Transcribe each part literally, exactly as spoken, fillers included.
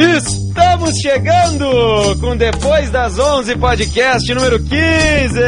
Estamos chegando com Depois das onze podcast número quinze.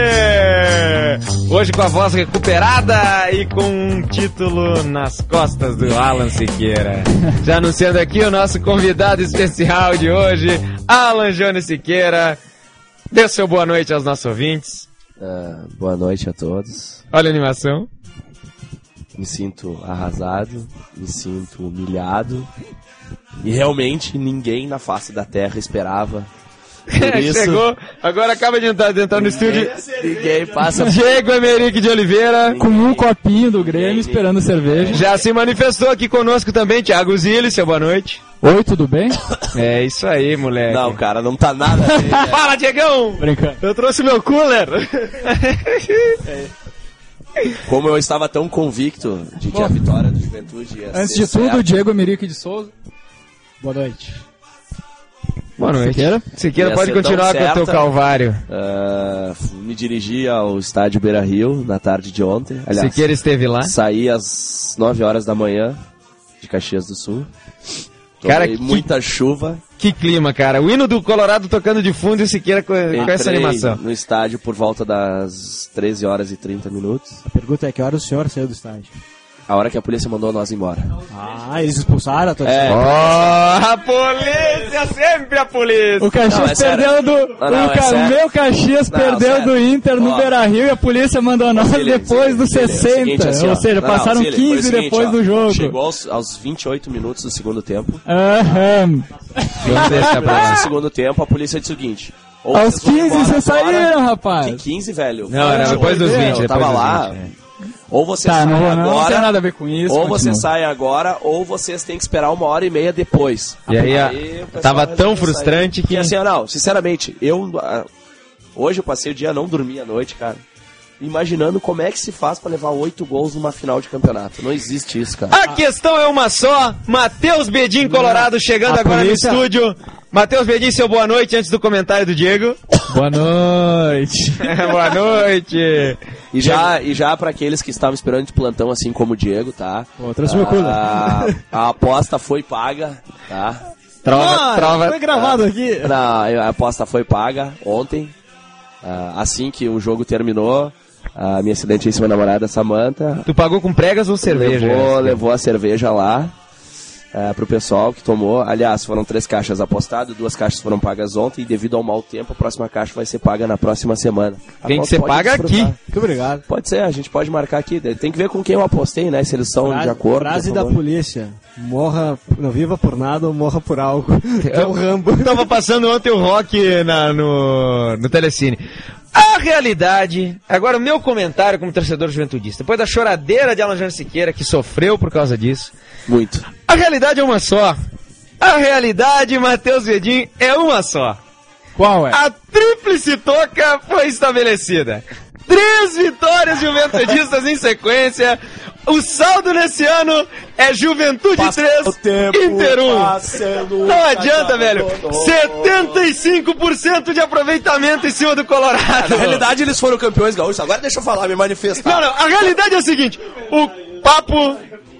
Hoje com a voz recuperada e com um título nas costas do Alan Siqueira. Já anunciando aqui o nosso convidado especial de hoje, Alan Jones Siqueira. Dê seu boa noite aos nossos ouvintes. Uh, boa noite a todos. Olha a animação. Me sinto arrasado, me sinto humilhado. E realmente ninguém na face da terra esperava. Por isso, chegou, agora acaba de entrar, de entrar no estúdio. Ninguém passa. Diego Emerick de Oliveira. Ninguém, com um copinho do Grêmio ninguém, esperando cerveja. Já se manifestou aqui conosco também, Thiago Zilli, seu boa noite. Oi, tudo bem? É isso aí, moleque. Não, cara, não tá nada bem, né? Fala, Diegão! Brincando. Eu trouxe meu cooler. É. Como eu estava tão convicto de que Bom, a vitória do Juventude ia antes ser de tudo, certo. Diego Emerick de Souza. Boa noite. Boa noite. Siqueira, Siqueira pode continuar com o teu calvário. Uh, me dirigi ao estádio Beira-Rio na tarde de ontem. Aliás, Siqueira esteve lá. Saí às nove horas da manhã de Caxias do Sul. Cara, que, muita chuva. Que clima, cara. O hino do Colorado tocando de fundo e o Siqueira com, com essa animação. No estádio por volta das treze horas e trinta minutos. A pergunta é: que hora o senhor saiu do estádio? A hora que a polícia mandou nós embora. Ah, eles expulsaram a torcida? É. Oh, a polícia, sempre a polícia. O Caxias não, é perdeu do... Não, não, o ca... é meu Caxias não, perdeu sério. do Inter no oh. Beira-Rio e a polícia mandou nós Zilli, depois dos sessenta. Seguinte, assim, ou seja, não, passaram Zilli, quinze seguinte, depois ó, do jogo. Chegou aos, aos vinte e oito minutos do segundo tempo. Aham. Vamos deixar pra lá. No segundo tempo, a polícia disse o seguinte... Ou aos quinze vocês saíram, rapaz. Que quinze, velho? Não, era depois dos vinte. Eu tava lá... vinte, Ou você tá, sai não, agora, não tem nada a ver com isso, ou continua. você sai agora, ou vocês têm que esperar uma hora e meia depois. E aí, aí tava tão frustrante sair. que... E assim, não, sinceramente, eu hoje eu passei o dia, não dormi à noite, cara, imaginando como é que se faz pra levar oito gols numa final de campeonato. Não existe isso, cara. A questão é uma só. Matheus Bedin, Colorado, chegando a agora polícia... no estúdio. Matheus Bedin, seu boa noite antes do comentário do Diego. Boa noite. Boa noite. E já, e já para aqueles que estavam esperando de plantão, assim como o Diego, tá? Pô, trouxe meu cooler. A, a aposta foi paga, tá? Trova, ah, trova. Foi gravado aqui. Não, a aposta foi paga ontem. Uh, assim que o jogo terminou, a minha excelentíssima namorada Samantha... Tu pagou com pregas ou cerveja? Levou, levou a cerveja lá. Uh, pro pessoal que tomou, aliás, foram três caixas apostadas, duas caixas foram pagas ontem e devido ao mau tempo, a próxima caixa vai ser paga na próxima semana. Tem que ser paga aqui. Muito obrigado. Pode ser, a gente pode marcar aqui, tem que ver com quem eu apostei, né, se eles são frase, de acordo. Frase da polícia, morra, não viva por nada ou morra por algo. É o Rambo. Tava passando ontem o rock na, no, no Telecine. A realidade, agora o meu comentário como torcedor juventudista, depois da choradeira de Alan Jones Siqueira, que sofreu por causa disso. Muito. A realidade é uma só. A realidade, Matheus Bedin, é uma só. Qual é? A tríplice toca foi estabelecida. Três vitórias juventudistas em sequência. O saldo nesse ano é Juventude três, Inter um. Não adianta, velho. setenta e cinco por cento de aproveitamento em cima do Colorado. Na realidade, eles foram campeões gaúchos. Agora deixa eu falar, me manifestar. Não, não. A realidade é o seguinte. O papo...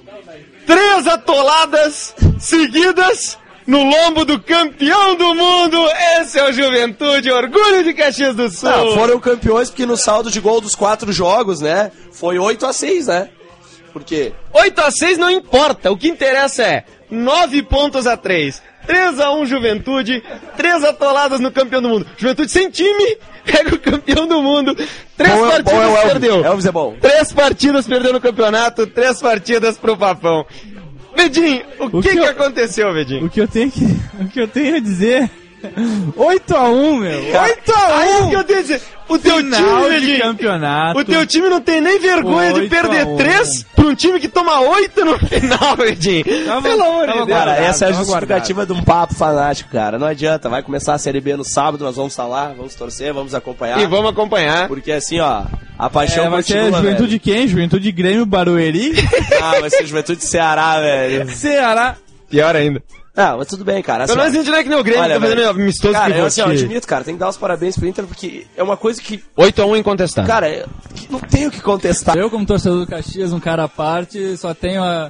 Três atoladas seguidas no lombo do campeão do mundo. Esse é o Juventude, orgulho de Caxias do Sul. Não, foram campeões porque no saldo de gol dos quatro jogos, né, foi oito a seis, né? Por quê? oito a seis não importa, o que interessa é nove pontos a três. três a um Juventude, três atoladas no campeão do mundo. Juventude sem time, pega o campeão do mundo. Três bom, partidas bom, é perdeu. Elvis é bom. Três partidas perdeu no campeonato, três partidas pro Papão. Bedin, o, o que, que, que eu, aconteceu, Bedin? O que eu tenho que, o que eu tenho a dizer... oito a um, meu. oito a um! Que eu tenho a dizer. O teu Final time, de campeonato. O teu time não tem nem vergonha de perder três pra um time que toma oito no final, Edinho. Pelo amor de Deus. Cara, essa é a justificativa de um papo fanático, cara. Não adianta. Vai começar a Série B no sábado, nós vamos estar lá, vamos torcer, vamos acompanhar. E vamos acompanhar. Porque assim, ó, a paixão é, vai continua, ser Juventude velho. De quem? Juventude de Grêmio, Barueri? Ah, vai ser Juventude de Ceará, velho. Ceará. Pior ainda. Ah, mas tudo bem, cara. Assim, pelo menos a gente não é que nem o Grêmio, tá fazendo amistoso cara, que eu, você. Assim, eu admito, cara, tem que dar os parabéns pro Inter, porque é uma coisa que... oito a um incontestável. Cara, é, não tenho o que contestar. Eu, como torcedor do Caxias, um cara à parte, só tenho a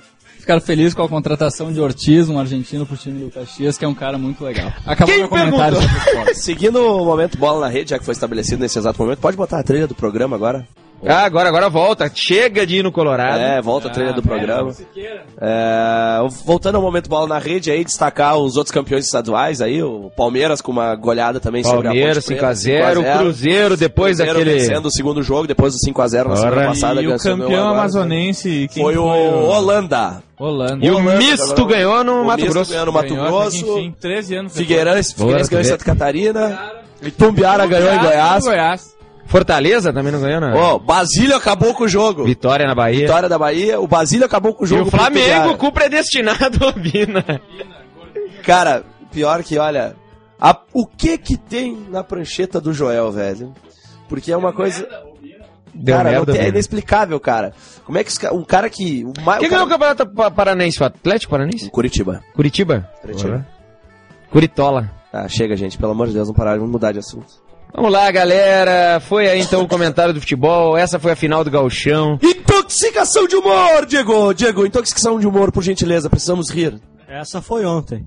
ficaram felizes com a contratação de Ortiz, um argentino pro time do Caxias, que é um cara muito legal. Acabou meu comentário sobre o esporte. Seguindo o momento bola na rede, já que foi estabelecido nesse exato momento, pode botar a trilha do programa agora? Ah, agora, agora volta. Chega de ir no Colorado. É, volta a trilha ah, do programa. É, voltando ao momento bola na rede aí, destacar os outros campeões estaduais aí, o Palmeiras com uma goleada também sobre a Palmeiras cinco a zero, o Cruzeiro depois Cruzeiro daquele... vencendo o segundo jogo, depois do cinco a zero na semana passada. E o campeão amazonense... Foi o Holanda. Holanda. E o Holanda, Misto ganhou no o Mato Misto Grosso. ganhou no Mato ganhou, Grosso. Enfim, treze anos. Figueirense, Figueirense ganhou em Santa Catarina. E Tumbiara ganhou em Goiás. Goiás. Fortaleza também não ganhou, não. Ó, oh, Basílio acabou com o jogo. Vitória na Bahia. Vitória da Bahia. O Basílio acabou com o jogo. E o Flamengo com o predestinado Obina. Cara, pior que, olha, a, o que que tem na prancheta do Joel, velho? Porque é uma coisa... Deu cara, merda, não tem, é inexplicável, cara. Como é que um cara que... O Quem ganhou o Campeonato Paranaense? O Atlético Paranaense? Curitiba. Curitiba? Curitiba. Curitola. Ah, chega, gente. Pelo amor de Deus, vamos parar, vamos mudar de assunto. Vamos lá, galera. Foi aí então o comentário do futebol. Essa foi a final do Gauchão. Intoxicação de humor, Diego. Diego, intoxicação de humor, por gentileza. Precisamos rir. Essa foi ontem.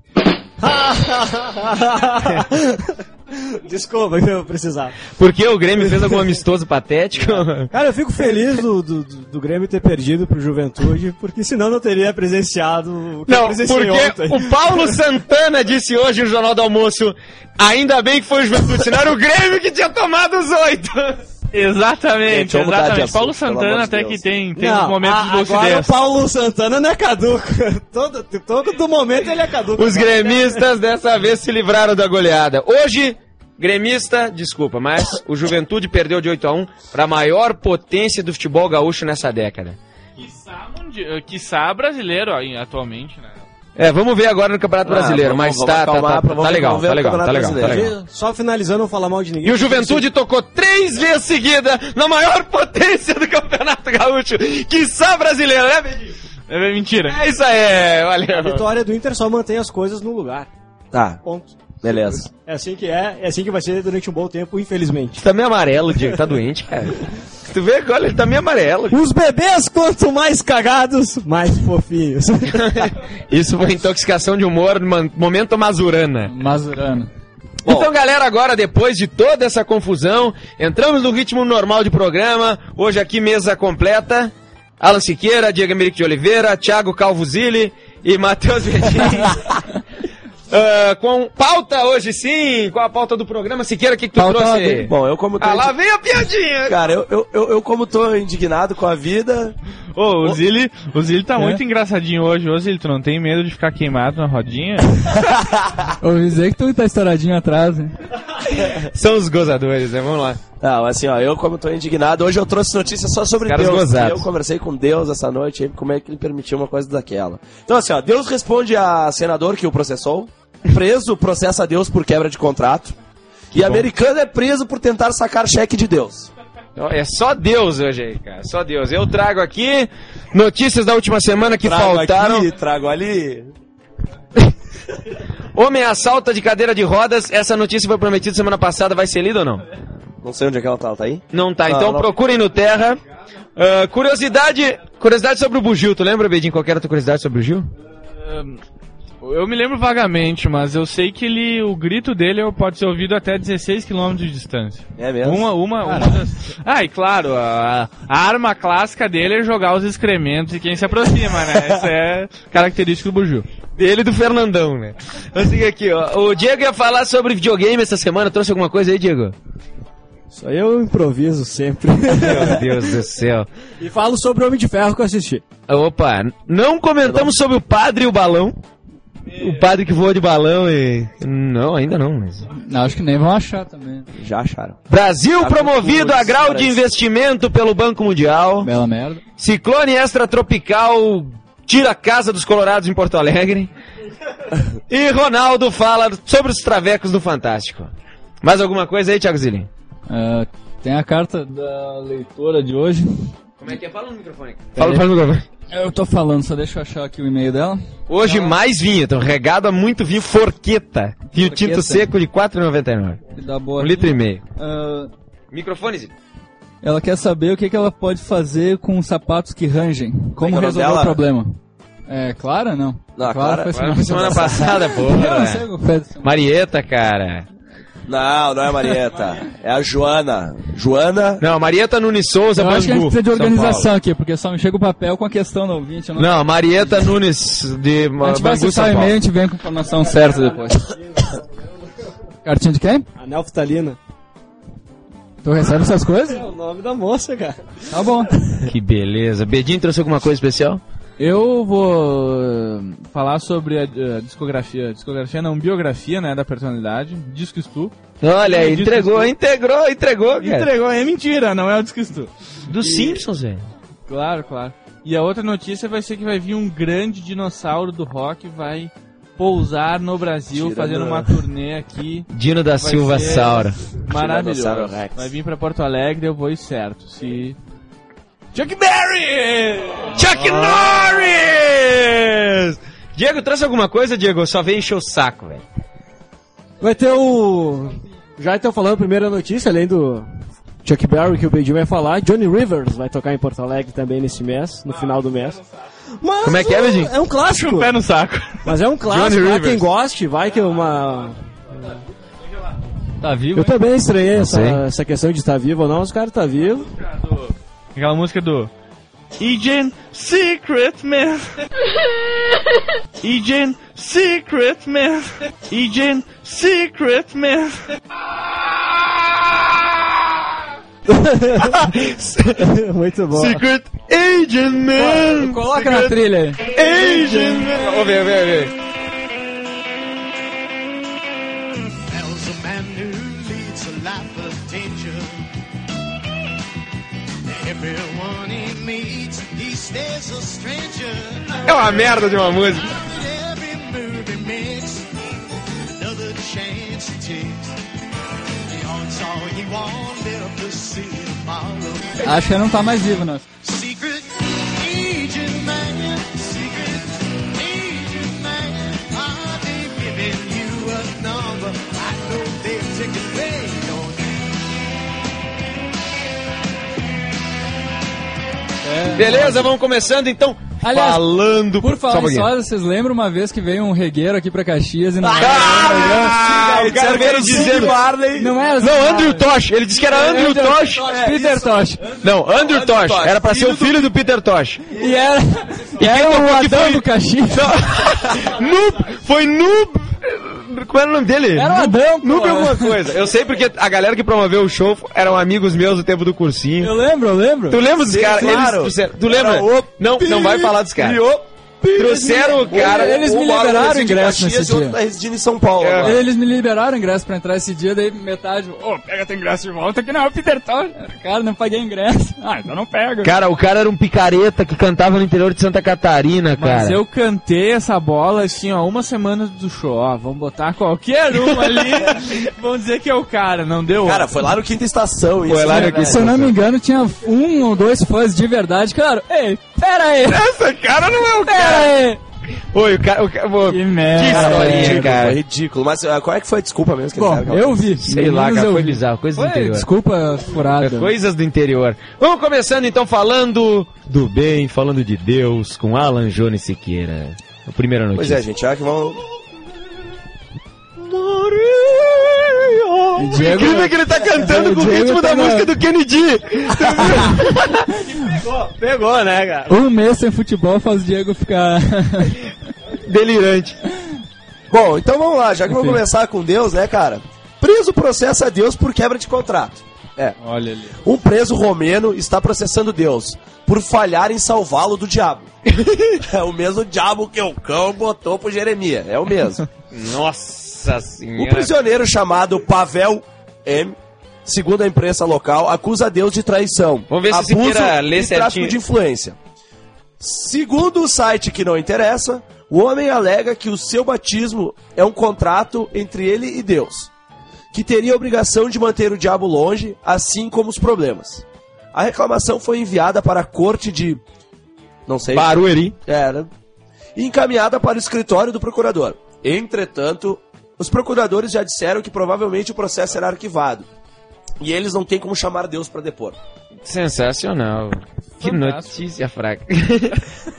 Desculpa, eu precisava. Porque o Grêmio fez algum amistoso patético? Cara, eu fico feliz do, do, do Grêmio ter perdido pro Juventude, porque senão não teria presenciado o que não, eu presenciei porque ontem. O Paulo Santana disse hoje no Jornal do Almoço, ainda bem que foi o Juventude, senão era o Grêmio que tinha tomado os oito. Exatamente, Gente, exatamente. Assunto, Paulo Santana até de que tem, tem não, uns momentos a, de lucidez. Agora o Paulo Santana não é caduco. todo, todo momento ele é caduco. Os gremistas dessa vez se livraram da goleada. Hoje, gremista, desculpa, mas o Juventude perdeu de oito a um para a maior potência do futebol gaúcho nessa década. Quiçá, mundi- quiçá brasileiro atualmente, né? É, vamos ver agora no Campeonato ah, Brasileiro, vamos, mas vamos tá, tá, tá, vamos tá legal, tá legal, tá legal, tá legal. Só finalizando, não falar mal de ninguém. E o Juventude tocou três vezes seguida na maior potência do Campeonato Gaúcho, quiçá brasileiro, né, Bedinho? É mentira. É isso aí, valeu. A vitória do Inter só mantém as coisas no lugar. Tá. Ponto. Beleza. É assim que é, é assim que vai ser durante um bom tempo, infelizmente. Tá meio amarelo, Diego, tá doente, cara. Tu vê, olha, ele tá meio amarelo. Os bebês, quanto mais cagados, mais fofinhos. Isso foi intoxicação de humor, momento Mazurana. Mazurana. Bom. Então, galera, agora, depois de toda essa confusão, entramos no ritmo normal de programa. Hoje aqui, mesa completa. Alan Siqueira, Diego Emerick de Oliveira, Thiago Calvuzilli e Matheus Bedin. Uh, com pauta hoje sim, com a pauta do programa. Siqueira, o que, que tu pauta trouxe aí? Bom, eu como tô Ah, lá vem a piadinha! Cara, eu, eu, eu, eu como tô indignado com a vida... Ô, oh, o Zili, o Zili tá é? muito engraçadinho hoje. Ô, Zili, tu não tem medo de ficar queimado na rodinha? Ouvi dizer que tu tá estouradinho atrás, hein? São os gozadores, né? Vamos lá. Não, assim, ó, eu como tô indignado, hoje eu trouxe notícias só sobre Caras Deus. Gozados. Eu conversei com Deus essa noite, aí, como é que ele permitiu uma coisa daquela. Então, assim, ó, Deus responde a senador que o processou, preso processa Deus por quebra de contrato, que e bom. Americano é preso por tentar sacar cheque de Deus. É só Deus hoje aí, cara, só Deus. Eu trago aqui notícias da última semana que trago faltaram. Aqui, trago ali. Homem assalta de cadeira de rodas. Essa notícia foi prometida semana passada, vai ser lida ou não? Não sei onde é que ela tá, ela tá aí? Não tá, não, então não. Procurem no Terra. Uh, curiosidade, curiosidade sobre o bugio, tu lembra, Bedinho, qual era a tua curiosidade sobre o bugio? Um... Eu me lembro vagamente, mas eu sei que ele, o grito dele pode ser ouvido até dezesseis quilômetros de distância. É mesmo? Uma, uma, uma das... Ah, e claro, a, a arma clássica dele é jogar os excrementos de quem se aproxima, né? Essa é característica do Buju. Dele e do Fernandão, né? Eu sigo aqui, ó. O Diego ia falar sobre videogame essa semana. Trouxe alguma coisa aí, Diego? Só eu improviso sempre. Meu Deus do céu. E falo sobre o Homem de Ferro que eu assisti. Opa, não comentamos sobre o padre e o balão. O padre que voa de balão e... Não, ainda não, mas... Não, acho que nem vão achar também. Já acharam. Brasil tá promovido a grau de investimento pelo Banco Mundial. Bela merda. Ciclone extratropical tira a casa dos colorados em Porto Alegre. E Ronaldo fala sobre os travecos do Fantástico. Mais alguma coisa aí, Thiago Zilli? Uh, tem a carta da leitora de hoje. Como é que é? Fala no microfone. Fala, fala no microfone. Eu tô falando, só deixa eu achar aqui o e-mail dela. Hoje Ela... mais vinho, então regado a muito vinho Forqueta. Vinho Forqueta. Tinto seco de quatro reais e noventa e nove centavos. Dá boa um litro e meio. Uh... Microfone, Zilli. Ela quer saber o que, que ela pode fazer com sapatos que rangem. Como resolver o problema. É, Clara, não. Não, Clara, Clara foi semana, Foi semana passada, pô. Eu não sei o que foi. Marieta, cara. Não, não é a Marieta. É a Joana. Joana... Não, Marieta Nunes Souza, Eu acho que a gente Bangu, precisa de São organização Paulo. aqui, porque só me chega o papel com a questão do ouvinte. Eu não... Não, Marieta Nunes de a gente vai Bangu, acessar São o e-mail e a Paulo. gente vem com a informação certa depois. Cartinha de quem? Anel Ftalina. Tu recebe essas coisas? É o nome da moça, cara. Tá bom. Que beleza. Bedinho trouxe alguma coisa especial? Eu vou uh, falar sobre a, a discografia, discografia não, biografia, né, da personalidade, Disco Stu. Olha, Disco entregou, Stu. integrou, entregou, cara. Entregou, é mentira, não é o Disco Stu. Dos Simpsons, velho. Claro, claro. E a outra notícia vai ser que vai vir um grande dinossauro do rock, vai pousar no Brasil, Tirando- fazendo uma turnê aqui. Dino da Vai Silva ser Saura. Maravilhoso. Tiranossauro Rex. Vai vir pra Porto Alegre, eu vou ir certo. Se... Chuck Berry! Chuck Norris! Diego, trouxe alguma coisa, Diego? Só veio encher o saco, velho. Vai ter o... Já estão falando a primeira notícia, além do Chuck Berry que o Bedinho vai falar. Johnny Rivers vai tocar em Porto Alegre também nesse mês, no final do mês. Mas Como é que é, Bedinho? É um clássico. Um pé no saco. Mas é um clássico, Johnny pra Rivers. quem goste, vai que é uma... Tá vivo? Eu também estranhei essa, sei. essa questão de estar vivo ou não, os caras estão vivos. Aquela música do Agent Secret Man. Agent Secret Man. Agent Secret Man. Muito bom. Secret Agent Man! Coloca na trilha aí. Agent Man! Vamos ver, ver, ver. There's a man who leads a life of danger. Everyone he meets, he stays a stranger. É uma merda de uma música. Every move he makes, another chance he takes. The odds are he won't live to see tomorrow. Acho que ele não tá mais vivo, não. Secret agent man, secret agent man. Are they giving you a number? I know they're taking away your Beleza, vamos começando então. Aliás, falando... Por Só falar um em pouquinho. soda, vocês lembram uma vez que veio um regueiro aqui pra Caxias e não Ah, o cara veio dizendo... Não era Não, Andrew Tosh. Ele disse que era Andrew Tosh. Peter Tosh. Não, Andrew Tosh. Era pra ser o filho do Peter Tosh. E era, e quem era tocou o que Adão foi? do Caxias. Noob. Foi Noob. Como era o nome dele? Era o Adão, pô. Noob alguma coisa. Eu sei porque a galera que promoveu o show eram amigos meus do tempo do cursinho. Eu lembro, eu lembro. Tu lembra dos Sim, caras? claro. Eles trouxeram- Tu lembra? Era o Não, não vai falar dos caras. Trouxeram o cara. Eles me O Mauro liberaram reside em ingresso Caxias nesse e outro dia. tá residindo em São Paulo. É. agora. Eles me liberaram ingresso pra entrar esse dia, daí metade, ô, pega teu ingresso de volta, que não é o Peter Tosh. Cara, não paguei ingresso. Ah, então não pega. Cara, o cara era um picareta que cantava no interior de Santa Catarina, cara. Mas eu cantei essa bola assim, ó, uma semana do show, ó, vamos botar qualquer um ali, vamos dizer que é o cara, não deu? Cara, foi lá no Quinta Estação. Foi isso, lá né, no Quinta velho? Se eu não me engano, tinha um ou dois fãs de verdade. Claro, ei, pera aí, Essa cara não é o pera cara. aí. Oi, o cara... O cara o- Que merda. Que Cara, foi historinha, ridículo, cara. foi ridículo. Mas ah, qual é que foi a desculpa mesmo que Bom, eles deram? eu vi. Sei lá, Meninos, cara, eu foi vi. bizarro. Coisa do Foi, interior. desculpa, furada. Coisas do interior. Vamos começando então falando do bem, falando de Deus, com Alan Jones Siqueira. A primeira Pois notícia. é, gente, já que vamos... E Diego- Incrível é que ele tá cantando O com o Diego ritmo tá da na- música do Kennedy. Pegou, né, cara? Um mês sem futebol faz o Diego ficar... Delirante. Bom, então vamos lá, já que vamos Enfim. começar com Deus, né, cara? Preso processa Deus por quebra de contrato. É. Olha ali. Um preso romeno está processando Deus por falhar em salvá-lo do diabo. É o mesmo diabo que o cão botou pro Jeremias. É o mesmo. Nossa O senhora. prisioneiro chamado Pavel M., segundo a imprensa local, acusa Deus de traição, Vamos ver se esse abuso Siqueira lê e certinho. tráfico de influência. Segundo o site que não interessa, o homem alega que o seu batismo é um contrato entre ele e Deus, que teria a obrigação de manter o diabo longe, assim como os problemas. A reclamação foi enviada para a corte de... não sei... Barueri. Era. E encaminhada para o escritório do procurador. Entretanto, os procuradores já disseram que provavelmente o processo será arquivado. E eles não têm como chamar Deus para depor. Sensacional. Que Fantástico. notícia fraca.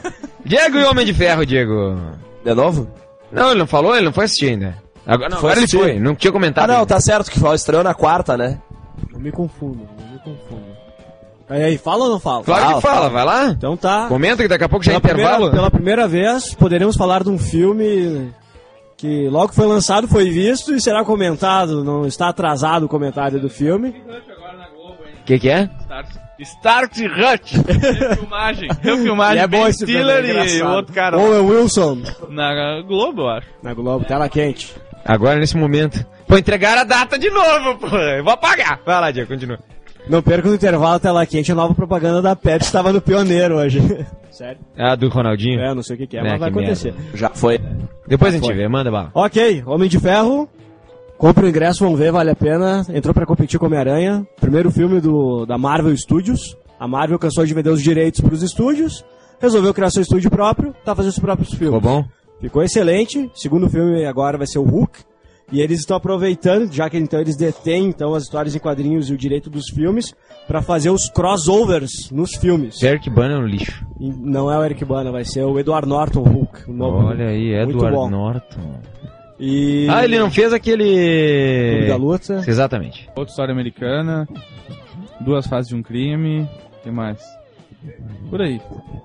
Diego e Homem de Ferro, Diego. De novo? Não, ele não falou, ele não foi assistir ainda. Agora, não, Foi agora ele assistir. foi, não tinha comentado. Ah, não, ainda. tá certo que estreou na quarta, né? Não me confundo, não me confundo. Aí, aí, fala ou não fala? Claro Fala, que fala, fala. vai lá. Então tá. Comenta que daqui a pouco já é Pela intervalo. primeira, pela primeira vez, poderemos falar de um filme que logo que foi lançado foi visto e será comentado. Não está atrasado o comentário do filme. O que que é? Start Hut. Refilmagem. Refilmagem. E é bom Ben esse filme, Stiller é e engraçado. o outro cara. Owen Wilson, Na Globo, eu acho. na Globo, tela quente. Agora, nesse momento. Pô, entregaram a data de novo, pô. Eu vou apagar. Vai lá, Diego, continua. Não perca no intervalo, tela quente, a nova propaganda da Pepsi estava no Pioneiro hoje. Sério? Ah, do Ronaldinho. É, não sei o que, que é, É, mas vai que acontecer. Já foi. Depois Já a gente foi. vê, manda bala. Ok, Homem de Ferro. Compre o ingresso, vamos ver, vale a pena. Entrou pra competir com Homem-Aranha. Primeiro filme do, da Marvel Studios. A Marvel cansou de vender os direitos pros estúdios. Resolveu criar seu estúdio próprio. Tá fazendo seus próprios filmes. Ficou bom? Ficou excelente. Segundo filme agora vai ser o Hulk. E eles estão aproveitando, já que então eles detêm então, as histórias em quadrinhos e o direito dos filmes, pra fazer os crossovers nos filmes. Eric Bana é um lixo. E não é o Eric Bana, vai ser o Edward Norton Hulk. O novo. Olha aí, Muito Edward bom. Norton. E... Ah, ele não fez aquele... Clube da Luta. Exatamente. Outra história americana. Duas fases de um crime. O que mais? Por aí.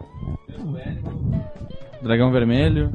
Dragão Vermelho.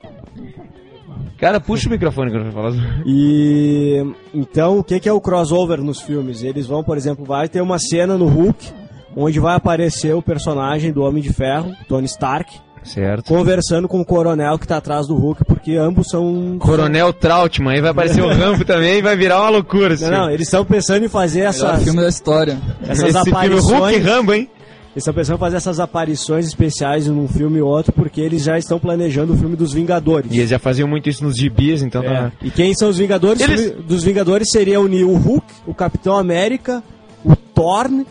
Cara, puxa o microfone quando eu falar. E então, o que que é o crossover nos filmes? Eles vão, por exemplo, vai ter uma cena no Hulk, onde vai aparecer o personagem do Homem de Ferro, Tony Stark, Certo. conversando com o coronel que tá atrás do Hulk, porque ambos são... Coronel Trautmann, aí vai aparecer o Rambo também e vai virar uma loucura. Não, não, eles estão pensando em fazer essas, filme da história. essas Esse filme aparições... Hulk e Rambo, hein? Eles estão pensando em fazer essas aparições especiais num filme e outro, porque eles já estão planejando o filme dos Vingadores. E eles já faziam muito isso nos gibis, então É. tá... E quem são os Vingadores? Eles- O- Dos Vingadores seria unir o Hulk, o Capitão América, o Thorne,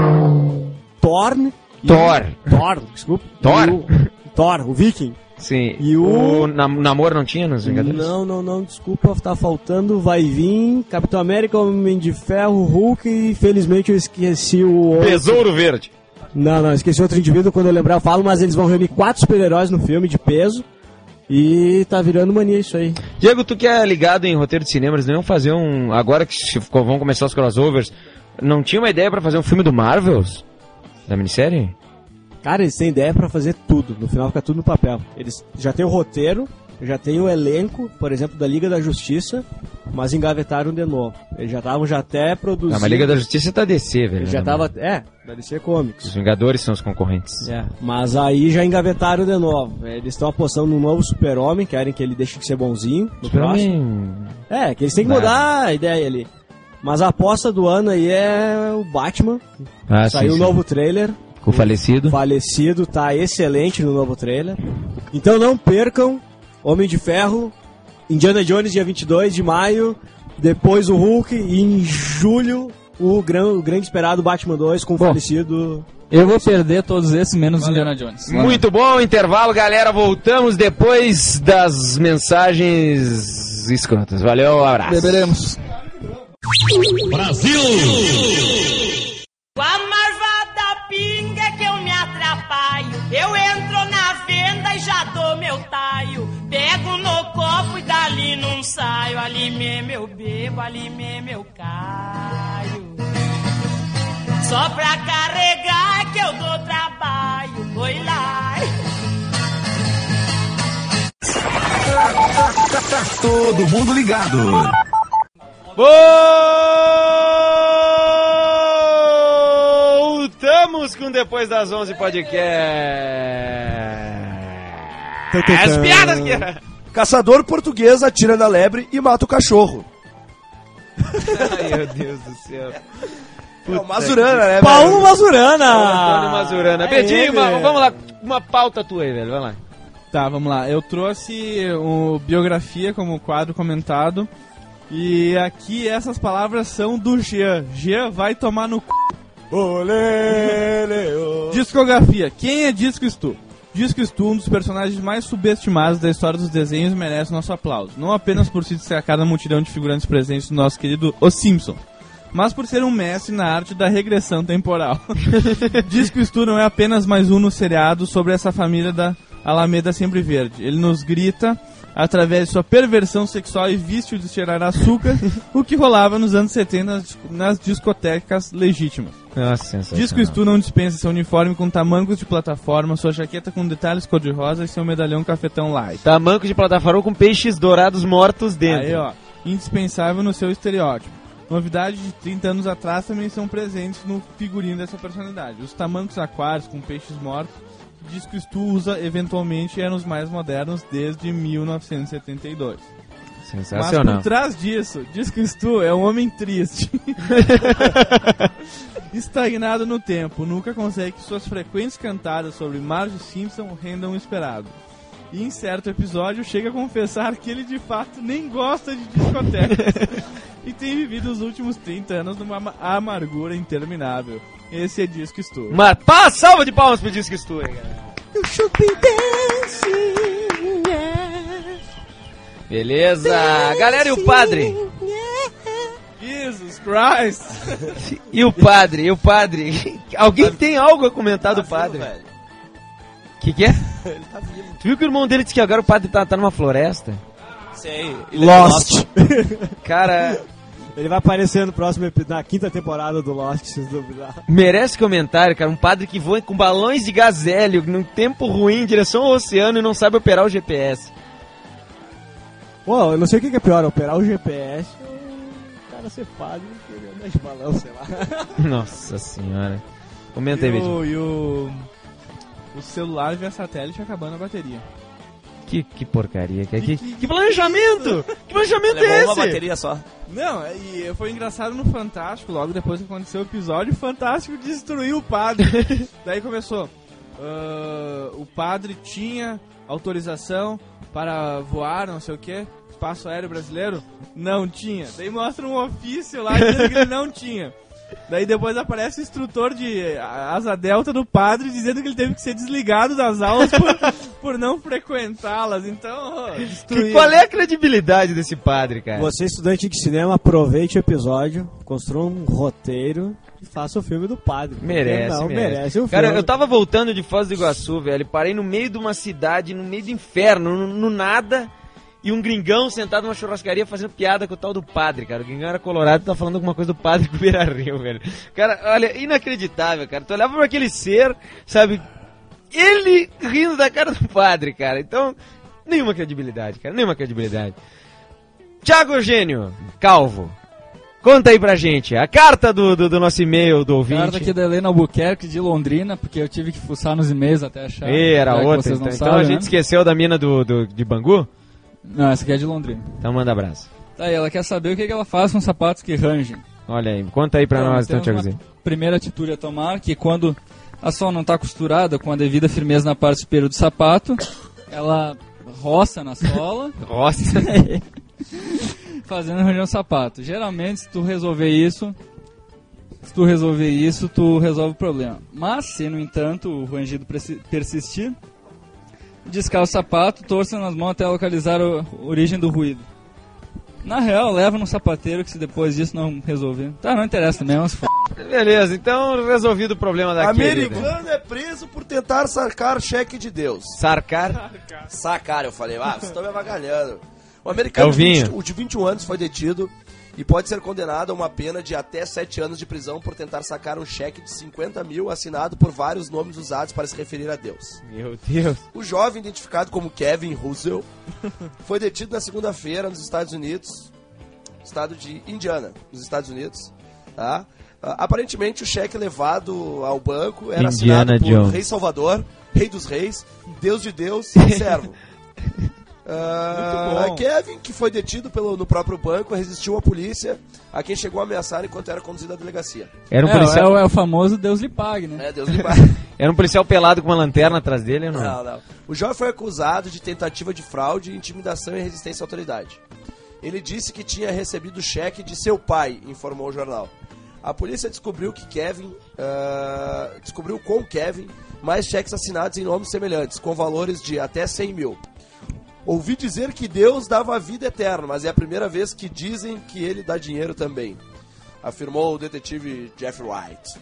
Thorne, e- Thor. Thor, desculpa. Thor? E o, Thor, o Viking. Sim. E o- o nam- namoro não tinha nos Vingadores? Não, não, não, desculpa, tá faltando, vai vir, Capitão América, Homem de Ferro, Hulk e infelizmente eu esqueci o outro. Besouro Verde. Não, não, esqueci outro indivíduo, quando eu lembrar eu falo, mas eles vão reunir quatro super-heróis no filme de peso e tá virando mania isso aí. Diego, tu que é ligado em roteiro de cinema, eles não iam fazer um... Agora que se- vão começar os crossovers, não tinha uma ideia pra fazer um filme do Marvels? Da minissérie? Cara, eles têm ideia pra fazer tudo, no final fica tudo no papel. Eles já têm o roteiro, já tem o elenco, por exemplo, da Liga da Justiça, mas engavetaram de novo. Eles já estavam já até produzindo... Ah, mas Liga da Justiça tá D C, velho. Eles já né, tava... mano? É, da D C Comics. Os Vingadores são os concorrentes. É, mas aí já engavetaram de novo. Eles estão apostando num novo super-homem, querem que ele deixe de ser bonzinho no próximo. Super-Homem... É, que eles têm que Nada. mudar a ideia ali. Mas a aposta do ano aí é o Batman. Ah, Saiu o sim, novo trailer. Com o falecido. Falecido, tá excelente no novo trailer. Então não percam Homem de Ferro, Indiana Jones, dia vinte e dois de maio. Depois o Hulk e em julho o, gran, o grande esperado Batman dois com o Bom. falecido... Eu vou perder todos esses, menos Indiana Jones. Muito bom, intervalo, galera. Voltamos depois das mensagens escrotas. Valeu, um abraço. Beberemos. Com a marvada pinga é que eu me atrapalho. Eu entro na venda e já dou meu taio. Pego no copo e dali não saio. Ali mesmo eu bebo, ali mesmo eu caio. Só pra carregar que eu dou trabalho. Oi lá. Todo mundo ligado. Voltamos com Depois das onze podcast. As piadas que... Caçador português atira na lebre e mata o cachorro. Ai, meu Deus do céu. É o Mazurana, né, Paulo velho? Mazurana! Antônio Mazurana. É Betinho, ele. uma- vamos lá. Uma pauta tua aí, velho. Vai lá. Tá, vamos lá. Eu trouxe o biografia como quadro comentado. E aqui essas palavras são do Jean. Jean vai tomar no c... Olê, lê, ô. Discografia. Quem é Disco Stu? Disco Stu, um dos personagens mais subestimados da história dos desenhos, merece nosso aplauso. Não apenas por se destacar na multidão de figurantes presentes do nosso querido Os Simpson, mas por ser um mestre na arte da regressão temporal. Disco Stu não é apenas mais um no seriado sobre essa família da Alameda Sempre Verde. Ele nos grita através de sua perversão sexual e vício de cheirar açúcar, o que rolava nos anos setenta nas, nas discotecas legítimas. Nossa, sensacional. Disco Stu não dispensa seu uniforme com tamancos de plataforma, sua jaqueta com detalhes cor-de-rosa e seu medalhão cafetão light. Tamanco de plataforma com peixes dourados mortos dentro. Aí, ó, indispensável no seu estereótipo. Novidades de trinta anos atrás também são presentes no figurino dessa personalidade. Os tamancos aquários com peixes mortos, Disco Stu usa eventualmente, eram os mais modernos desde mil novecentos e setenta e dois. Sensacional. Mas por trás disso, Disco Stu é um homem triste. Estagnado no tempo, nunca consegue que suas frequentes cantadas sobre Marge Simpson rendam o esperado. E em certo episódio chega a confessar que ele de fato nem gosta de discotecas e tem vivido os últimos trinta anos numa ama- amargura interminável. Esse é Disco Stu. Mas pá, salva de palmas pro Disco Stu, hein, galera. You should be dancing, yeah. Beleza. Galera, e o padre? Jesus Christ! E o padre? E o padre? Alguém tem algo a comentar do padre? O que que é? Ele tá vivo. Tu viu que o irmão dele disse que agora o padre tá, tá numa floresta? Sei. Lost. Cara, Ele vai aparecer no próximo epi- na quinta temporada do Lost, se vocês duvidar. merece comentário, cara. Um padre que voa com balões de gás hélio num tempo ruim em direção ao oceano e não sabe operar o G P S. Pô, eu não sei o que que é pior, operar o G P S ou o cara ser padre e ele andar de balão, sei lá. Nossa senhora. Comenta aí, E Vitinho. o, e o, o celular via satélite acabando a bateria. Que, que porcaria. Que, que, que planejamento! Que planejamento é Levou uma esse? bateria só. Não, e foi engraçado no Fantástico, logo depois que aconteceu o episódio, o Fantástico destruiu o padre. Daí começou, ah, o padre tinha autorização para voar, não sei o que, espaço aéreo brasileiro? Não tinha. Daí mostra um ofício lá dizendo que ele não tinha. Daí depois aparece o instrutor de asa delta do padre dizendo que ele teve que ser desligado das aulas por, por não frequentá-las. Então, oh, Que, destruiu. qual é a credibilidade desse padre, cara? Você, estudante de cinema, aproveite o episódio, construa um roteiro e faça o filme do padre. Porque Merece, não, merece. merece o Cara, filme. eu tava voltando de Foz do Iguaçu, velho. Parei no meio de uma cidade, no meio do inferno, no, no nada. E um gringão sentado numa churrascaria fazendo piada com o tal do padre, cara. O gringão era colorado e tava falando alguma coisa do padre do Beira-Rio, velho. Cara, olha, inacreditável, cara. Tu olhava pra aquele ser, sabe? Ele rindo da cara do padre, cara. Então, nenhuma credibilidade, cara. Nenhuma credibilidade. Thiago Eugênio, Calvo. Conta aí pra gente. A carta do, do, do nosso e-mail do ouvinte. Carta aqui da Helena Albuquerque de Londrina, porque eu tive que fuçar nos e-mails até achar. Ih, era já que outra. vocês Então, não então sabem, a gente né? esqueceu da mina do, do, de Bangu? Não, essa aqui é de Londrina. Então manda abraço. Tá aí, ela quer saber o que, que ela faz com sapatos que rangem. Olha aí, conta aí pra Então, nós, então, temos Thiagozinho. uma primeira atitude a tomar, que quando a sola não está costurada com a devida firmeza na parte superior do sapato, ela roça na sola, Nossa. fazendo ranger o sapato. Geralmente, se tu resolver isso, se tu resolver isso, tu resolve o problema. Mas, se no entanto o rangido persi- persistir, descalça o sapato, torça nas mãos até localizar a origem do ruído. Na real, leva no sapateiro que se depois disso não resolver. Tá, não interessa mesmo, se f... Beleza, então resolvido o problema da querida. Americano é preso por tentar sacar cheque de Deus. Sarcar. Sacar, eu falei, ah, vocês estão me avagalhando. O americano É o de, vinte, vinho. o de vinte e um anos foi detido e pode ser condenado a uma pena de até sete anos de prisão por tentar sacar um cheque de cinquenta mil assinado por vários nomes usados para se referir a Deus. Meu Deus. O jovem, identificado como Kevin Russell, foi detido na segunda-feira nos Estados Unidos, estado de Indiana, nos Estados Unidos. Tá? Ah, aparentemente, o cheque levado ao banco era Indiana assinado por Jones. Rei Salvador, Rei dos Reis, Deus de Deus e servo. Ah, Muito bom. Kevin, que foi detido pelo, no próprio banco, resistiu à polícia, a quem chegou a ameaçar enquanto era conduzido à delegacia. Era um, é, policial, é, o- é o famoso Deus lhe pague, né? É, Deus lhe pague. era um policial pelado com uma lanterna atrás dele ou não? Não, não. O jovem foi acusado de tentativa de fraude, intimidação e resistência à autoridade. Ele disse que tinha recebido cheque de seu pai, informou o jornal. A polícia descobriu que Kevin ah, descobriu com Kevin mais cheques assinados em nomes semelhantes, com valores de até cem mil. Ouvi dizer que Deus dava a vida eterna, mas é a primeira vez que dizem que ele dá dinheiro também, afirmou o detetive Jeff White.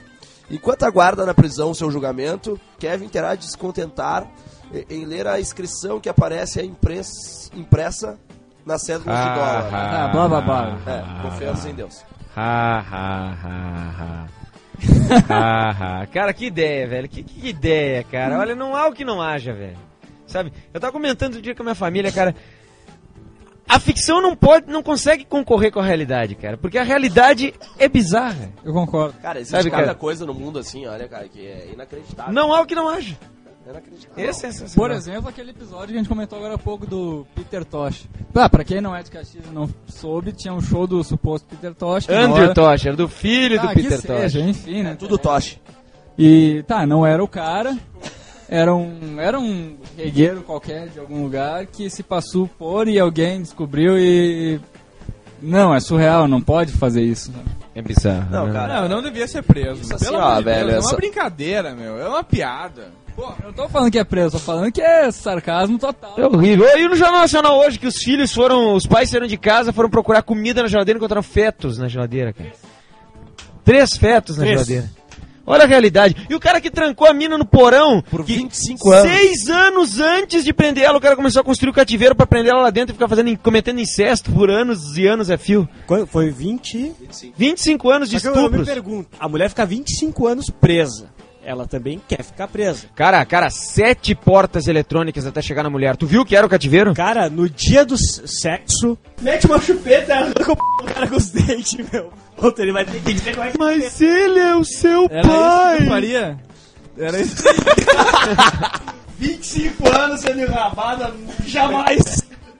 Enquanto aguarda na prisão o seu julgamento, Kevin terá de se contentar em, em ler a inscrição que aparece impress, impressa na cédula de dólar. Ah, blá blá blá. É, confiança em Deus. Ha, ha, ha, ha. ha, ha. Cara, que ideia, velho. Que, que ideia, cara. Olha, não há o que não haja, velho. Sabe? Eu tava comentando outro dia com a minha família, cara. A ficção não pode, não consegue concorrer com a realidade, cara. Porque a realidade é bizarra. Eu concordo. Cara, existe Sabe, cada cara? coisa no mundo assim, olha, cara, que é inacreditável. Não há o que não haja. É inacreditável. Esse é sensacional. Por exemplo, aquele episódio que a gente comentou agora há pouco do Peter Tosh. Ah, pra quem não é de Caxias e não soube, tinha um show do suposto Peter Tosh. que na Andrew hora- Tosh, era do filho do Ah, Peter que Tosh. seja, enfim, né? Tudo toche. E tá, não era o cara, era um, era um regueiro qualquer de algum lugar que se passou por e alguém descobriu e... Não, é surreal, não pode fazer isso. É bizarro. Não, né? cara. Não, não devia ser preso. Isso assim, Pelo ó, amor de velho, Deus, é essa- uma brincadeira, meu. É uma piada. Pô, eu não tô falando que é preso, tô falando que é sarcasmo total. É horrível. E no Jornal Nacional hoje que os filhos foram, os pais saíram de casa, foram procurar comida na geladeira e encontraram fetos na geladeira, cara. Três fetos na Três. geladeira. Olha a realidade. E o cara que trancou a mina no porão Por que vinte e cinco anos. Seis anos antes de prender ela, o cara começou a construir o cativeiro pra prender ela lá dentro e ficar fazendo, cometendo incesto por anos e anos a fio. Quando- Foi vinte... vinte e cinco anos de Só que eu, eu me estupros. pergunto, a mulher fica vinte e cinco anos presa. Ela também quer ficar presa. Cara, cara, sete portas eletrônicas até chegar na mulher. Tu viu que era o cativeiro? Cara, no dia do s- sexo, mete uma chupeta e arranca o p do cara com os dentes, meu. Puta, ele vai ter que dizer como é que Mas ele é o seu Era isso que tu faria? Era isso. vinte e cinco anos sendo enrabada, jamais.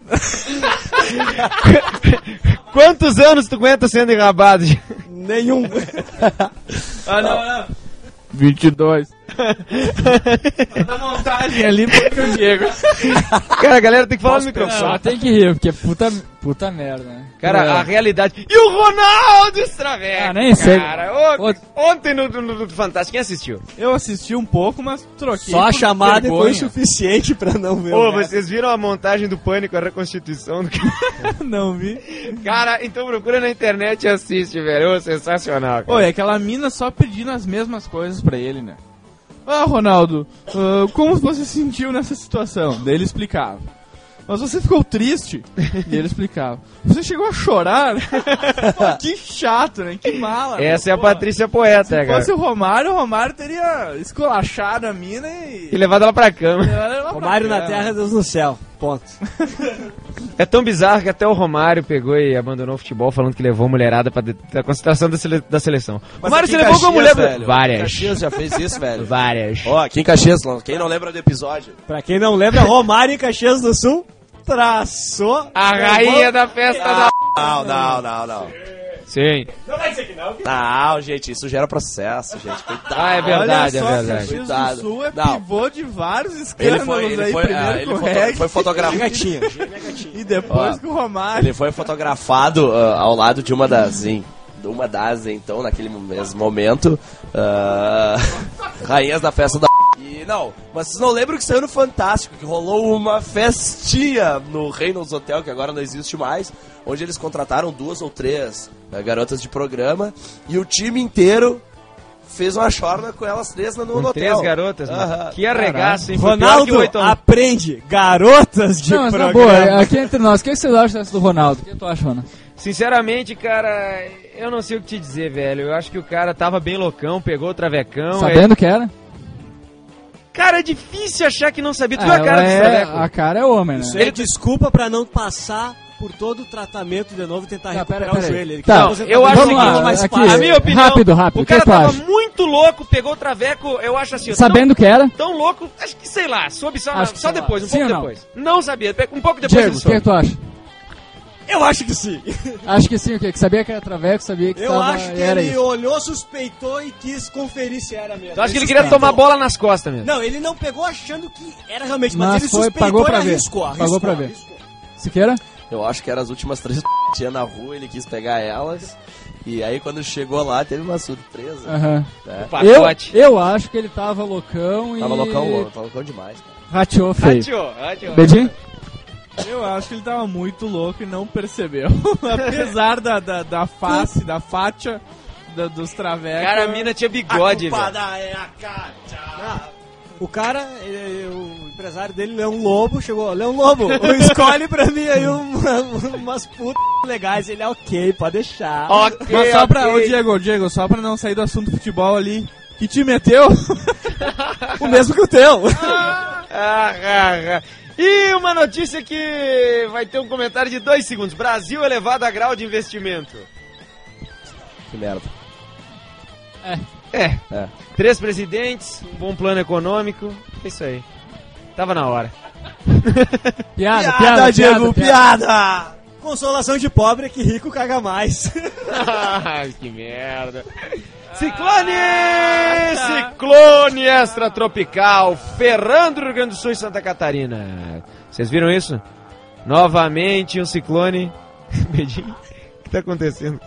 Quantos anos tu aguenta sendo enrabado? Nenhum. Ah, não, não. vinte e dois. Da montagem ali porque o Diego. Cara, a galera tem que falar no Não, microfone. tem que rir, porque é puta, puta merda, né? Cara, É. a realidade. E o Ronaldo Straveco? Ah, nem sei. Cara, Ô- ontem, ontem no, no, no Fantástico, quem assistiu? Eu assisti um pouco, mas troquei. Só a por chamada vergonha. foi suficiente pra não ver Ô, o resto. vocês viram a montagem do Pânico, a reconstituição do Não vi. cara? Então procura na internet e assiste, velho. Ô, sensacional, cara. Oi, aquela mina só pedindo as mesmas coisas pra ele, né? Ah, Ronaldo, ah, como você se sentiu nessa situação? Daí ele explicava. Mas você ficou triste? E ele explicava. Você chegou a chorar? Pô, que chato, né? Que mala. Essa é a pô. Patrícia Poeta, Se cara. fosse o Romário, o Romário teria esculachado a mina e... E levado ela pra cama. Ela levava pra Romário na cama. terra, Deus no céu. Ponto. É tão bizarro que até o Romário pegou e abandonou o futebol falando que levou mulherada pra, de, pra concentração da, sele, da seleção. O Romário aqui se em levou com a mulher... Caxias, velho, Várias. Caxias já fez isso, velho. Várias. Ó, aqui em Caxias, quem não lembra do episódio? Pra quem não lembra, Romário em Caxias do Sul traçou... A rainha da festa da... Não, não, não, não. Sim. Não, gente, isso gera processo, gente. Cuidado. Ah, é verdade, Olha só, é verdade. Caxias Cuidado. do Sul é Não. pivô de vários Ele escândalos foi, ele aí. foi, Primeiro ah, ele com o foto- reggae foi fotografado. Gatinha. e depois Ó, com o Romário. Ele foi fotografado ah, ao lado de uma das, em- de uma das, então, naquele mesmo momento, ah, rainhas da festa da... E não, mas vocês não lembram que saiu no Fantástico, que rolou uma festinha no Reynolds Hotel, que agora não existe mais, onde eles contrataram duas ou três ah, garotas de programa, e o time inteiro fez uma chorna com elas três no, no Com hotel. três garotas, mano. Aham. Que arregaço, hein? Foi pior que Ronaldo o oito a um. aprende garotas de Não, mas na programa. boa, aqui entre nós, o que vocês acham dessa do Ronaldo? O que tu acha, Rona? Sinceramente, cara, eu não sei o que te dizer, velho. Eu acho que o cara tava bem loucão, pegou o travecão. Sabendo que era? é- Cara, é difícil achar que não sabia. Tu viu Ah, a cara ela desse é, traveco? a cara é homem, né? Isso é desculpa pra não passar por todo o tratamento de novo e tentar Tá, recuperar pera, o pera joelho. aí. Ele Tá, quer Não, aposentar eu mais acho rápido, que Vamos lá, mais aqui. fácil. A minha opinião, Rápido, rápido, o o que cara tu tava acha? muito louco, pegou o traveco, eu acho assim... Sabendo que era? Tão, tão louco, acho que, sei lá, soube só, Acho que só sei lá. depois, um Sim pouco ou não? depois. Não sabia, um pouco depois Diego, ele o que, soube. que tu acha? Eu acho que sim. Acho que sim, o quê? Que sabia que era traveco, sabia que Eu tava... acho que era ele isso. olhou, suspeitou e quis conferir se era mesmo. Eu acho que ele suspeitou. queria tomar bola nas costas mesmo. Não, ele não pegou achando que era realmente, mas, Mas ele foi, suspeitou pagou pra e ver. arriscou, arriscou, Pagou pra ver. arriscou. Siqueira? Eu acho que eram as últimas três tinha na rua, ele quis pegar elas. E aí quando chegou lá, teve uma surpresa. Aham. Né? Eu, Pacote. eu acho que ele tava loucão e... Tava loucão, tava loucão demais, cara. Rateou feio. Atiou, atiou. Bedinho? Eu acho que ele tava muito louco e não percebeu. Apesar da, da, da face, da fátia da- dos travecos. Cara, a mina tinha bigode, velho. culpada é a Kátia. O cara, ele- o empresário dele, Leão Lobo, chegou, Leão Lobo, escolhe pra mim aí uma- umas putas legais. Ele é ok, pode deixar. Ok, Mas só pra. Ô, ok. Diego, Diego, só pra não sair do assunto futebol ali. Que time é teu? O mesmo que o teu. Ah, ah, ah. E uma notícia que vai ter um comentário de dois segundos. Brasil elevado a grau de investimento. Que merda. É, É. três presidentes, um bom plano econômico. É isso aí. Tava na hora. Piada, piada, Piada, Diego, piada. piada. Consolação de pobre é que rico caga mais. Ai, que merda. Ciclone! Ciclone extratropical, ferrando o Rio Grande do Sul e Santa Catarina. Vocês viram isso? Novamente um ciclone. Bedinho, o que tá acontecendo?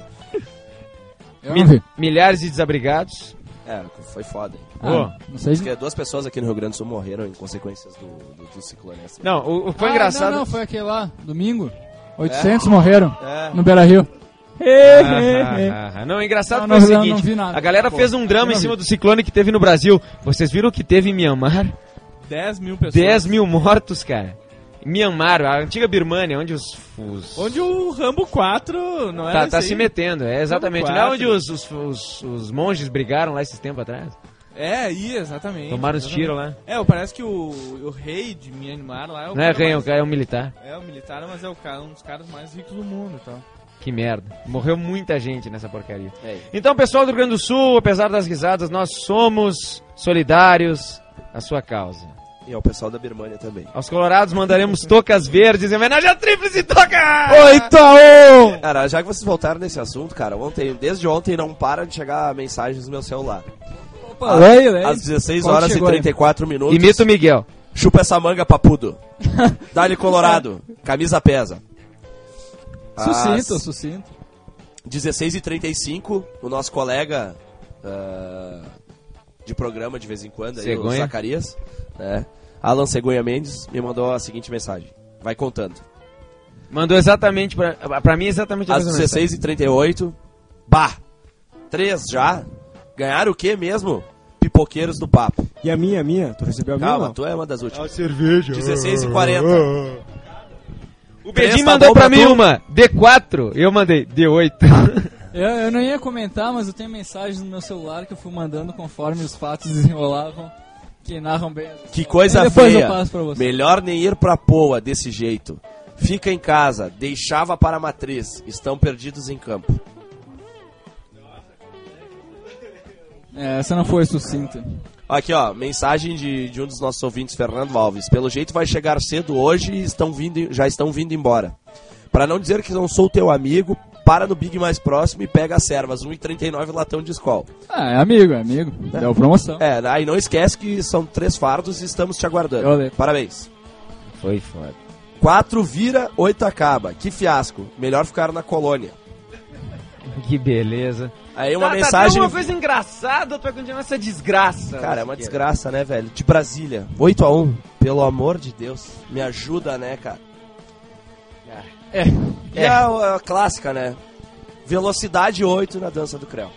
Eu Mi- não vi. milhares de desabrigados. É, foi foda. hein? Ah, não sei Porque duas pessoas aqui no Rio Grande do Sul morreram em consequências do, do, do ciclone. Assim. Não, o, o foi Ah, engraçado. Não, não, foi aquele lá, domingo. oitocentos morreram É. no Beira-Rio. Ah, ah, ah. Não, o engraçado Não, foi não, o seguinte: não vi nada. a galera Pô, fez um drama eu em não cima vi. do ciclone que teve no Brasil. Vocês viram que teve em Mianmar? dez mil pessoas. dez mil mortos, cara. Mianmar, a antiga Birmania, onde os. os... Onde o Rambo quatro não era Tá, tá esse se aí? metendo, é exatamente. Vamos Não é quatro. onde os, os, os, os monges brigaram lá esses tempos atrás? É, aí, exatamente. Tomaram os exatamente. tiros lá. É, parece que o, o rei de Myanmar lá é o Não é cara rei, é um mais- cara, é um militar. É o militar, mas é o cara, um dos caras mais ricos do mundo e tal. Que merda. Morreu muita gente nessa porcaria. É. Então, pessoal do Rio Grande do Sul, apesar das risadas, nós somos solidários à sua causa. E ao pessoal da Birmania também. Aos colorados mandaremos tocas verdes em homenagem à Tríplice Toca! oito a um. Cara, já que vocês voltaram nesse assunto, cara, ontem, desde ontem não para de chegar mensagens no meu celular. Opa, leio, leio. Às dezesseis Qual horas e chegou aí? trinta e quatro minutos. Imita o Miguel. Chupa essa manga, papudo. Dá-lhe colorado. Camisa pesa. Sucinto, Às sucinto. dezesseis e trinta e cinco, o nosso colega ah, de programa de vez em quando, aí, o Cegonha. Zacarias, né? Alan Cegonha Mendes, me mandou a seguinte mensagem. Vai contando. Mandou exatamente pra, pra mim, exatamente a Às mesma dezesseis e trinta e oito, bah, três já. Ganharam o quê mesmo? Pipoqueiros do papo. E a minha, a minha? Tu recebeu a minha? Calma, não? tu é uma das últimas. cerveja. dezesseis e quarenta. O Três Bedinho tá mandou bom pra pra mim tu? uma D quatro e eu mandei D oito. Eu, eu não ia comentar, mas eu tenho mensagens no meu celular que eu fui mandando conforme os fatos desenrolavam, que narram bem. Que coisa E depois feia. eu passo pra você. Melhor nem ir pra poa desse jeito. Fica em casa, deixava para a matriz. Estão perdidos em campo. É, essa não foi sucinta. Aqui, ó, mensagem de, de um dos nossos ouvintes, Fernando Alves. Pelo jeito vai chegar cedo hoje e estão vindo, já estão vindo embora. Pra não dizer que não sou teu amigo, para no Big mais próximo e pega as servas. um e trinta e nove latão de Skol. Ah, é amigo, é amigo. Deu promoção. É, aí não esquece que são três fardos e estamos te Eu aguardando. olhei. Parabéns. Foi foda. Quatro vira, oito acaba. Que fiasco. Melhor ficar na colônia. Que beleza. Aí uma Tá, tá, mensagem... tem uma coisa engraçada, tu vai continuar essa desgraça. Cara, é uma desgraça, né, velho? De Brasília. oito a um. Pelo amor de Deus. Me ajuda, né, cara? É. E a, a clássica, né? Velocidade oito na dança do Creu.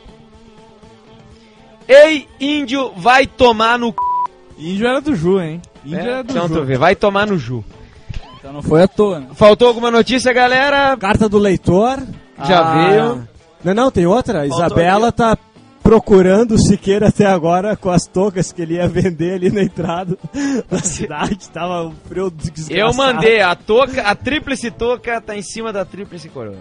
Ei, índio, vai tomar no c... Índio era do Ju, hein? Índio É, era do então Ju. tu vê, vai tomar no Ju. Então não foi à toa, né? Faltou alguma notícia, galera? Carta do leitor. Já Ah, veio. Não, não, tem outra. Faltou Isabela aqui. tá procurando o Siqueira até agora com as toucas que ele ia vender ali na entrada da cidade. Tava um frio desgraçado. Eu mandei, a toca, a tríplice toca tá em cima da tríplice coroa.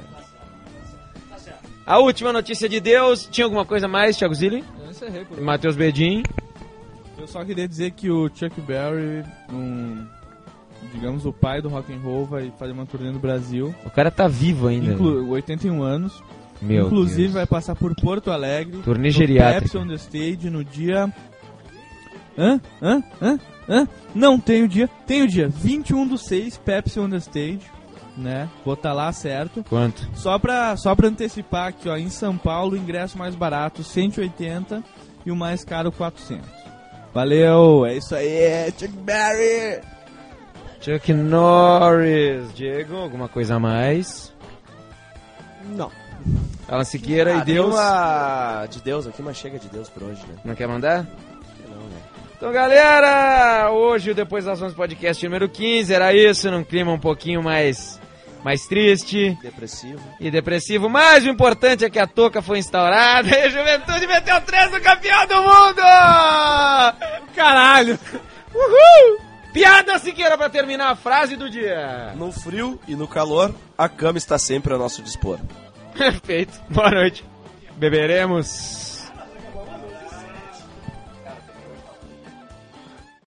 A última notícia de Deus. Tinha alguma coisa mais, Thiago Zilli? Eu encerrei por Matheus Bedin. Eu só queria dizer que o Chuck Berry, um, digamos, o pai do rock and roll, vai fazer uma turnê no Brasil. O cara tá vivo ainda. Inclu- oitenta e um anos. Meu Inclusive Deus. vai passar por Porto Alegre. Turnê no geriátrica. Pepsi on the Stage no dia... Hã? Hã? Hã? Hã? Não, tem o dia. Tem o dia vinte e um do seis, Pepsi on the Stage. Né? Vou tá lá certo. Quanto? Só pra, só pra antecipar aqui, ó. Em São Paulo, o ingresso mais barato cento e oitenta e o mais caro quatrocentos. Valeu! É isso aí, Chuck Berry! Chuck Norris. Diego, alguma coisa a mais? Não. Alan Siqueira Ah, e tem Deus. uma de Deus aqui, mas chega de Deus por hoje, né? Não quer mandar? Não, né? Então, galera, hoje o Depois das onze podcast número quinze era isso, num clima um pouquinho mais, mais triste Depressivo. e depressivo, mas o importante é que a touca foi instaurada e a Juventude meteu três no campeão do mundo! Caralho! Uhul! Piada Siqueira pra terminar a frase do dia. No frio e no calor, a cama está sempre a nosso dispor. Perfeito. Boa noite. Beberemos.